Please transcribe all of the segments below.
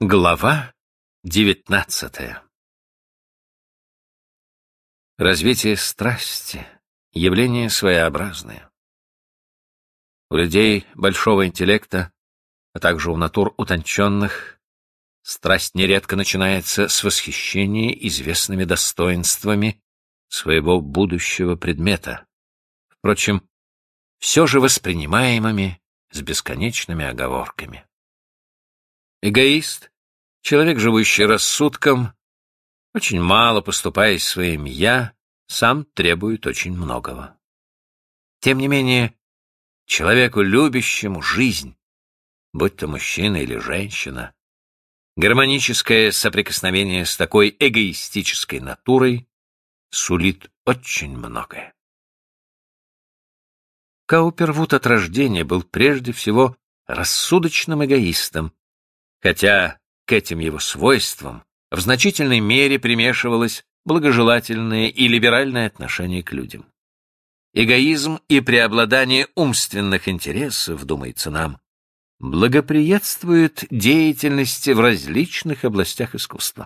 Глава 19. Развитие страсти — явление своеобразное. У людей большого интеллекта, а также у натур утонченных, страсть нередко начинается с восхищения известными достоинствами своего будущего предмета, впрочем, все же воспринимаемыми с бесконечными оговорками. Эгоист, человек, живущий рассудком, очень мало поступаясь своим «я», сам требует очень многого. Тем не менее, человеку, любящему жизнь, будь то мужчина или женщина, гармоническое соприкосновение с такой эгоистической натурой сулит очень многое. Каупервуд от рождения был прежде всего рассудочным эгоистом, хотя к этим его свойствам в значительной мере примешивалось благожелательное и либеральное отношение к людям. Эгоизм и преобладание умственных интересов, думается нам, благоприятствует деятельности в различных областях искусства.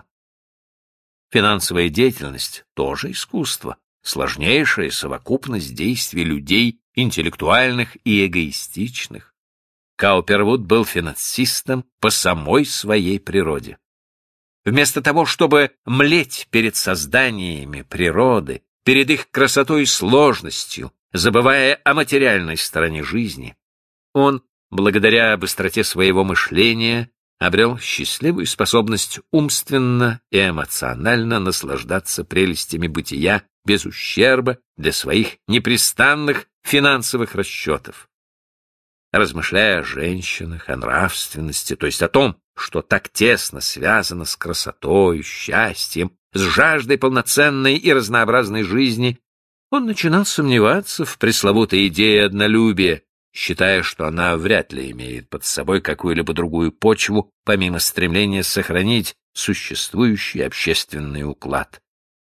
Финансовая деятельность — тоже искусство, сложнейшая совокупность действий людей интеллектуальных и эгоистичных. Каупервуд был финансистом по самой своей природе. Вместо того, чтобы млеть перед созданиями природы, перед их красотой и сложностью, забывая о материальной стороне жизни, он, благодаря быстроте своего мышления, обрел счастливую способность умственно и эмоционально наслаждаться прелестями бытия без ущерба для своих непрестанных финансовых расчетов. Размышляя о женщинах, о нравственности, то есть о том, что так тесно связано с красотой, счастьем, с жаждой полноценной и разнообразной жизни, он начинал сомневаться в пресловутой идее однолюбия, считая, что она вряд ли имеет под собой какую-либо другую почву, помимо стремления сохранить существующий общественный уклад.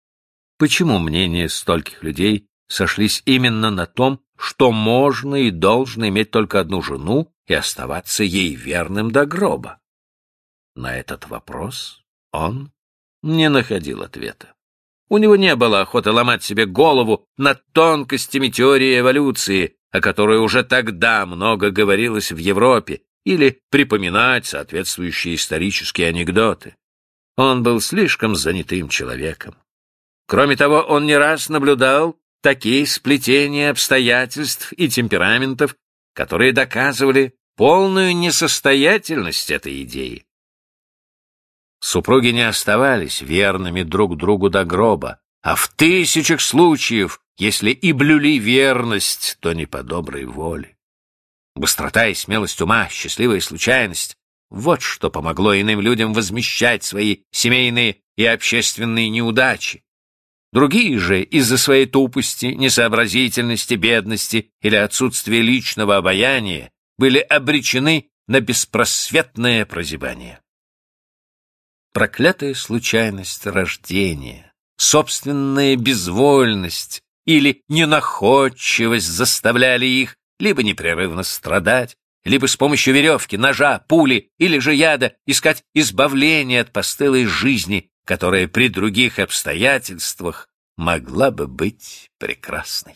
Почему мнения стольких людей сошлись именно на том, что можно и должно иметь только одну жену и оставаться ей верным до гроба? На этот вопрос он не находил ответа. У него не было охоты ломать себе голову над тонкостями теории эволюции, о которой уже тогда много говорилось в Европе, или припоминать соответствующие исторические анекдоты. Он был слишком занятым человеком. Кроме того, он не раз наблюдал такие сплетения обстоятельств и темпераментов, которые доказывали полную несостоятельность этой идеи. Супруги не оставались верными друг другу до гроба, а в тысячах случаев, если и блюли верность, то не по доброй воле. Быстрота и смелость ума, счастливая случайность — вот что помогло иным людям возмещать свои семейные и общественные неудачи. Другие же из-за своей тупости, несообразительности, бедности или отсутствия личного обаяния были обречены на беспросветное прозябание. Проклятая случайность рождения, собственная безвольность или ненаходчивость заставляли их либо непрерывно страдать, либо с помощью веревки, ножа, пули или же яда искать избавление от постылой жизни, которая при других обстоятельствах могла бы быть прекрасной.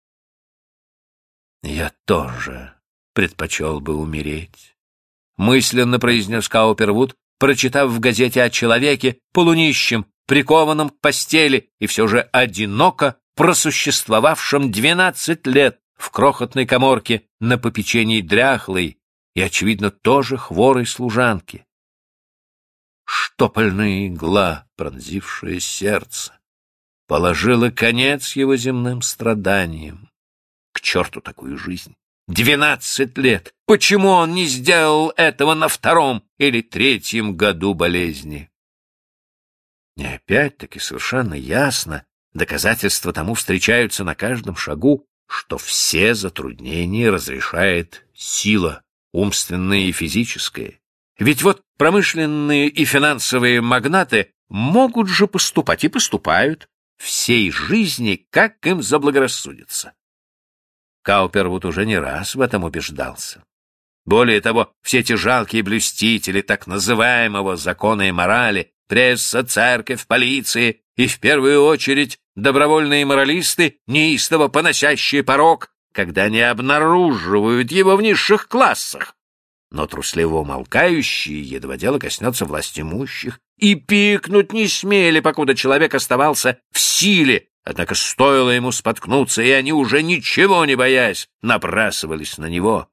«Я тоже предпочел бы умереть», — мысленно произнес Каупервуд, прочитав в газете о человеке, полунищем, прикованном к постели и все же одиноко просуществовавшем 12 лет в крохотной каморке на попечении дряхлой и, очевидно, тоже хворой служанки. Штопольная игла, пронзившая сердце, положила конец его земным страданиям. К черту такую жизнь! 12 лет! Почему он не сделал этого на 2-м или 3-м году болезни? И опять-таки совершенно ясно, доказательства тому встречаются на каждом шагу, что все затруднения разрешает сила, умственная и физическая. Ведь вот промышленные и финансовые магнаты могут же поступать и поступают всей жизни, как им заблагорассудится. Каупервуд уже не раз в этом убеждался. Более того, все эти жалкие блюстители так называемого закона и морали, пресса, церковь, полиция и, в первую очередь, добровольные моралисты, неистово поносящие порок, когда не обнаруживают его в низших классах, но трусливо умолкающие, едва дело коснется властимущих, и пикнуть не смели, покуда человек оставался в силе, однако стоило ему споткнуться, и они, уже ничего не боясь, набрасывались на него.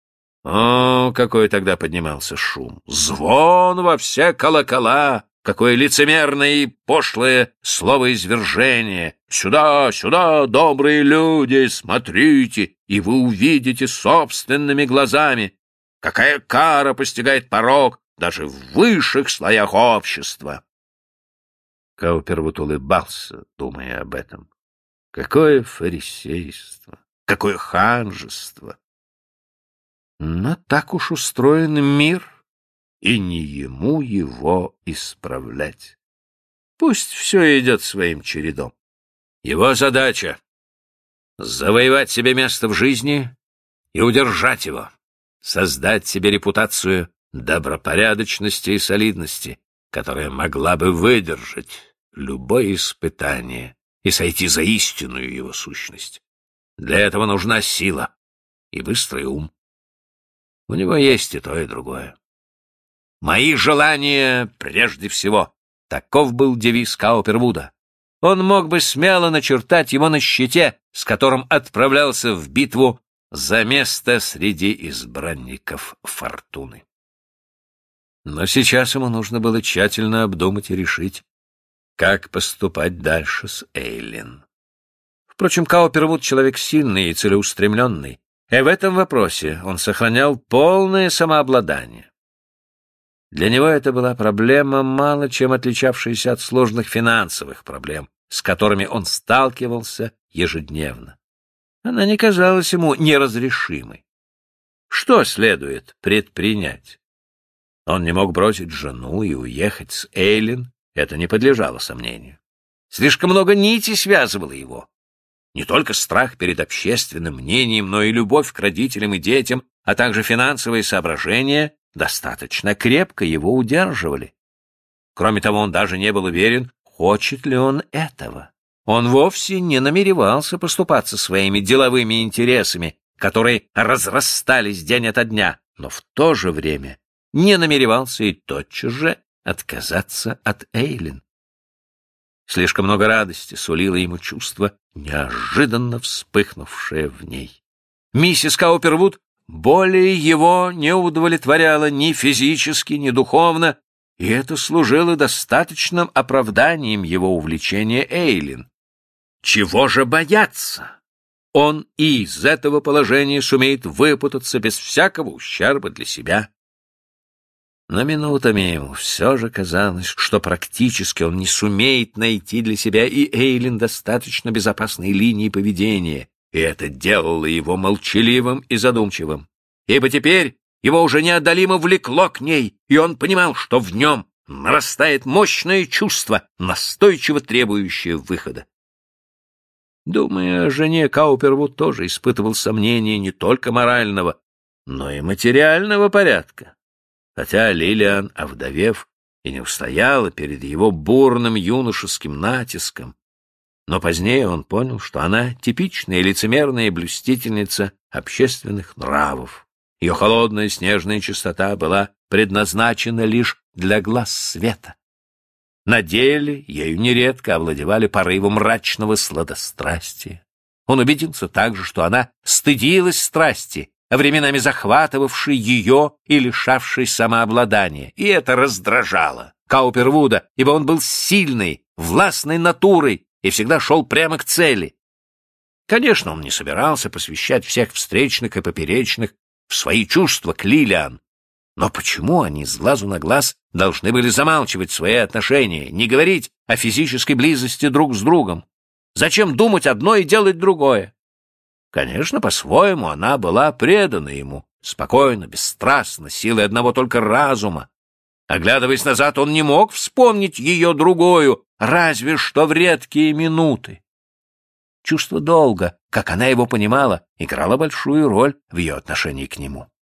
О, какой тогда поднимался шум! Звон во все колокола! Какое лицемерное и пошлое словоизвержение! Сюда, сюда, добрые люди, смотрите, и вы увидите собственными глазами, какая кара постигает порок даже в высших слоях общества. Каупервуд улыбался, думая об этом. Какое фарисейство! Какое ханжество! Но так уж устроен мир, и не ему его исправлять. Пусть все идет своим чередом. Его задача — завоевать себе место в жизни и удержать его, создать себе репутацию добропорядочности и солидности, которая могла бы выдержать любое испытание и сойти за истинную его сущность. Для этого нужна сила и быстрый ум. У него есть и то, и другое. «Мои желания прежде всего» — таков был девиз Каупервуда. Он мог бы смело начертать его на щите, с которым отправлялся в битву за место среди избранников фортуны. Но сейчас ему нужно было тщательно обдумать и решить, как поступать дальше с Эйлин. Впрочем, Каупервуд — человек сильный и целеустремленный, и в этом вопросе он сохранял полное самообладание. Для него это была проблема, мало чем отличавшаяся от сложных финансовых проблем, с которыми он сталкивался ежедневно. Она не казалась ему неразрешимой. Что следует предпринять? Он не мог бросить жену и уехать с Эйлин, это не подлежало сомнению. Слишком много нитей связывало его. Не только страх перед общественным мнением, но и любовь к родителям и детям, а также финансовые соображения достаточно крепко его удерживали. Кроме того, он даже не был уверен, хочет ли он этого. Он вовсе не намеревался поступаться своими деловыми интересами, которые разрастались день ото дня, но в то же время не намеревался и тотчас же отказаться от Эйлин. Слишком много радости сулило ему чувство, неожиданно вспыхнувшее в ней. Миссис Каупервуд более его не удовлетворяла ни физически, ни духовно, и это служило достаточным оправданием его увлечения Эйлин. Чего же бояться? Он и из этого положения сумеет выпутаться без всякого ущерба для себя. Но минутами ему все же казалось, что практически он не сумеет найти для себя и Эйлин достаточно безопасной линии поведения, и это делало его молчаливым и задумчивым. Ибо теперь его уже неодолимо влекло к ней, и он понимал, что в нем нарастает мощное чувство, настойчиво требующее выхода. Думая о жене, Каупервуд тоже испытывал сомнения не только морального, но и материального порядка. Хотя Лилиан, овдовев, и не устояла перед его бурным юношеским натиском, но позднее он понял, что она типичная лицемерная блюстительница общественных нравов. Ее холодная снежная чистота была предназначена лишь для глаз света. На деле ею нередко овладевали порывы мрачного сладострастия. Он убедился также, что она стыдилась страсти, временами захватывавшей ее и лишавшей самообладания, и это раздражало Каупервуда, ибо он был сильной, властной натурой и всегда шел прямо к цели. Конечно, он не собирался посвящать всех встречных и поперечных в свои чувства к Лилиан, но почему они с глазу на глаз должны были замалчивать свои отношения, не говорить о физической близости друг с другом? Зачем думать одно и делать другое? Конечно, по-своему она была предана ему, спокойно, бесстрастно, силой одного только разума. Оглядываясь назад, он не мог вспомнить ее другую, разве что в редкие минуты. Чувство долга, как она его понимала, играло большую роль в ее отношении к нему.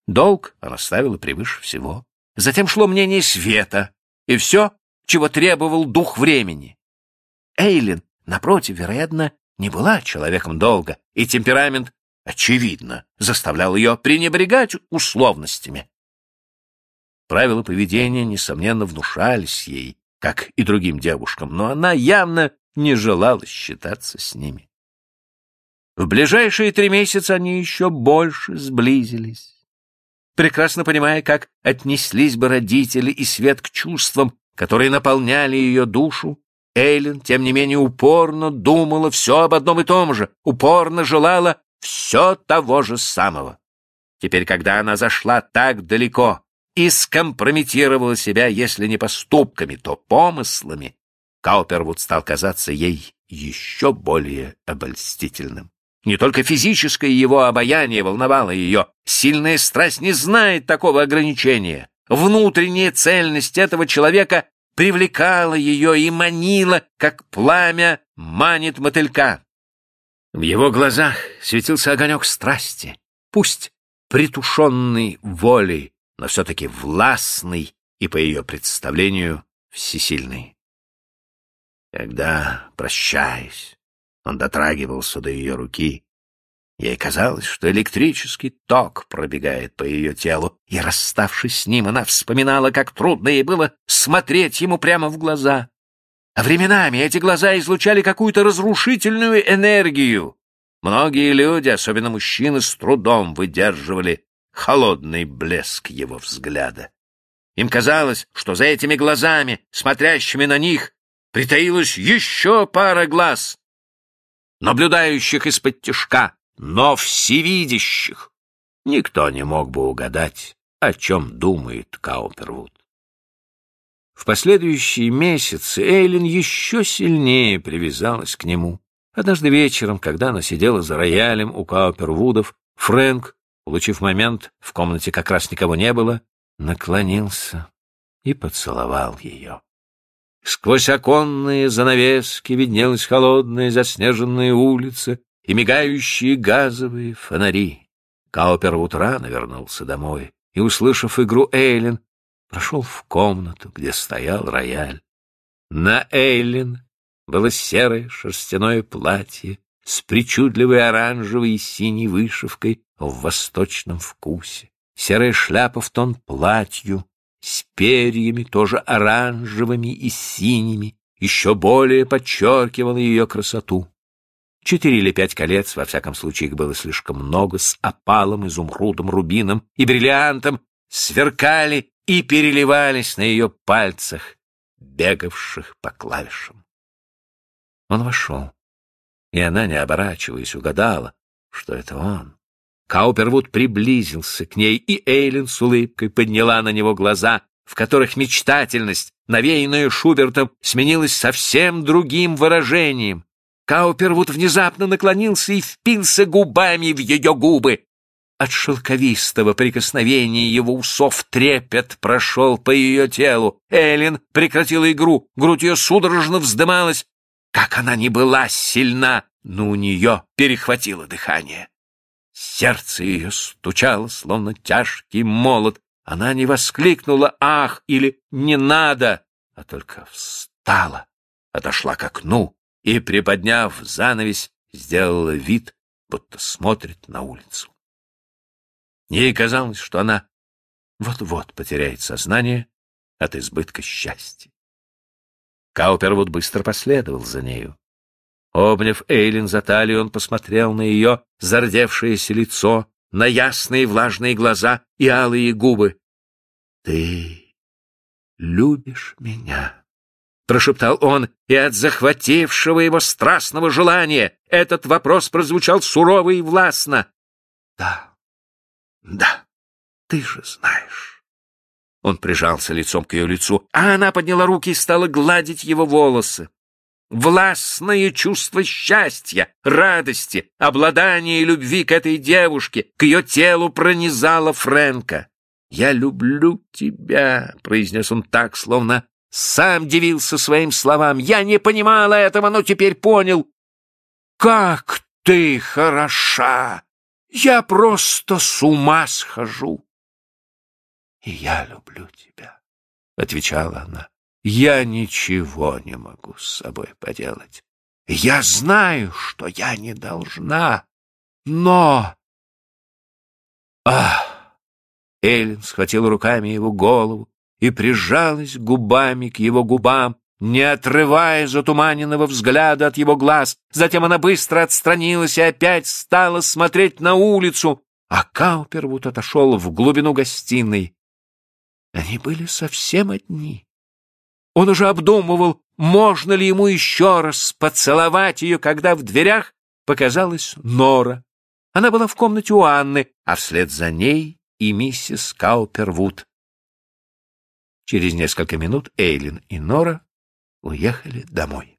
Долг она ставила превыше всего. Затем шло мнение света и все, чего требовал дух времени. Эйлин, напротив, вероятно, не была человеком долга, и темперамент, очевидно, заставлял ее пренебрегать условностями. Правила поведения, несомненно, внушались ей, как и другим девушкам, но она явно не желала считаться с ними. В ближайшие 3 месяца они еще больше сблизились. Прекрасно понимая, как отнеслись бы родители и свет к чувствам, которые наполняли ее душу, Эйлин, тем не менее, упорно думала все об одном и том же, упорно желала все того же самого. Теперь, когда она зашла так далеко и скомпрометировала себя, если не поступками, то помыслами, Каупервуд стал казаться ей еще более обольстительным. Не только физическое его обаяние волновало ее, сильная страсть не знает такого ограничения. Внутренняя цельность этого человека привлекала ее и манила, как пламя манит мотылька. В его глазах светился огонек страсти, пусть притушенный волей, но все-таки властный и, по ее представлению, всесильный. Когда, прощаясь, он дотрагивался до ее руки, ей казалось, что электрический ток пробегает по ее телу, и, расставшись с ним, она вспоминала, как трудно ей было смотреть ему прямо в глаза. А временами эти глаза излучали какую-то разрушительную энергию. Многие люди, особенно мужчины, с трудом выдерживали холодный блеск его взгляда. Им казалось, что за этими глазами, смотрящими на них, притаилась еще пара глаз, наблюдающих из-под тишка, но всевидящих. Никто не мог бы угадать, о чем думает Каупервуд. В последующие месяцы Эйлин еще сильнее привязалась к нему. Однажды вечером, когда она сидела за роялем у Каупервудов, Фрэнк, улучив момент, в комнате как раз никого не было, наклонился и поцеловал ее. Сквозь оконные занавески виднелась холодная заснеженная улица и мигающие газовые фонари. Каупервуд рано вернулся домой и, услышав игру Эйлин, прошел в комнату, где стоял рояль. На Эйлин было серое шерстяное платье с причудливой оранжевой и синей вышивкой в восточном вкусе, серая шляпа в тон платью, с перьями, тоже оранжевыми и синими, еще более подчеркивала ее красоту. 4 или 5 колец, во всяком случае их было слишком много, с опалом, изумрудом, рубином и бриллиантом, сверкали и переливались на ее пальцах, бегавших по клавишам. Он вошел, и она, не оборачиваясь, угадала, что это он. Каупервуд приблизился к ней, и Эйлин с улыбкой подняла на него глаза, в которых мечтательность, навеянная Шубертом, сменилась совсем другим выражением. Каупервуд внезапно наклонился и впился губами в ее губы. От шелковистого прикосновения его усов трепет прошел по ее телу. Эйлин прекратила игру, грудь ее судорожно вздымалась. Как она ни была сильна, но у нее перехватило дыхание. Сердце ее стучало, словно тяжкий молот. Она не воскликнула «ах» или «не надо», а только встала, отошла к окну и, приподняв занавесь, сделала вид, будто смотрит на улицу. Ей казалось, что она вот-вот потеряет сознание от избытка счастья. Каупервуд быстро последовал за нею. Обняв Эйлин за талию, он посмотрел на ее зардевшееся лицо, на ясные влажные глаза и алые губы. — Ты любишь меня? — прошептал он, и от захватившего его страстного желания этот вопрос прозвучал сурово и властно. — Да, ты же знаешь. Он прижался лицом к ее лицу, а она подняла руки и стала гладить его волосы. Властное чувство счастья, радости, обладания и любви к этой девушке, к ее телу пронизало Фрэнка. «Я люблю тебя», — произнес он так, словно сам дивился своим словам. «Я не понимала этого, но теперь понял. Как ты хороша! Я просто с ума схожу!» «И я люблю тебя», — отвечала она. «Я ничего не могу с собой поделать. Я знаю, что я не должна, но...» «Ах!» Эллин схватила руками его голову и прижалась губами к его губам, не отрывая затуманенного взгляда от его глаз. Затем она быстро отстранилась и опять стала смотреть на улицу, а Каупервуд отошел в глубину гостиной. Они были совсем одни. Он уже обдумывал, можно ли ему еще раз поцеловать ее, когда в дверях показалась Нора. Она была в комнате у Анны, а вслед за ней и миссис Каупервуд. Через несколько минут Эйлин и Нора уехали домой.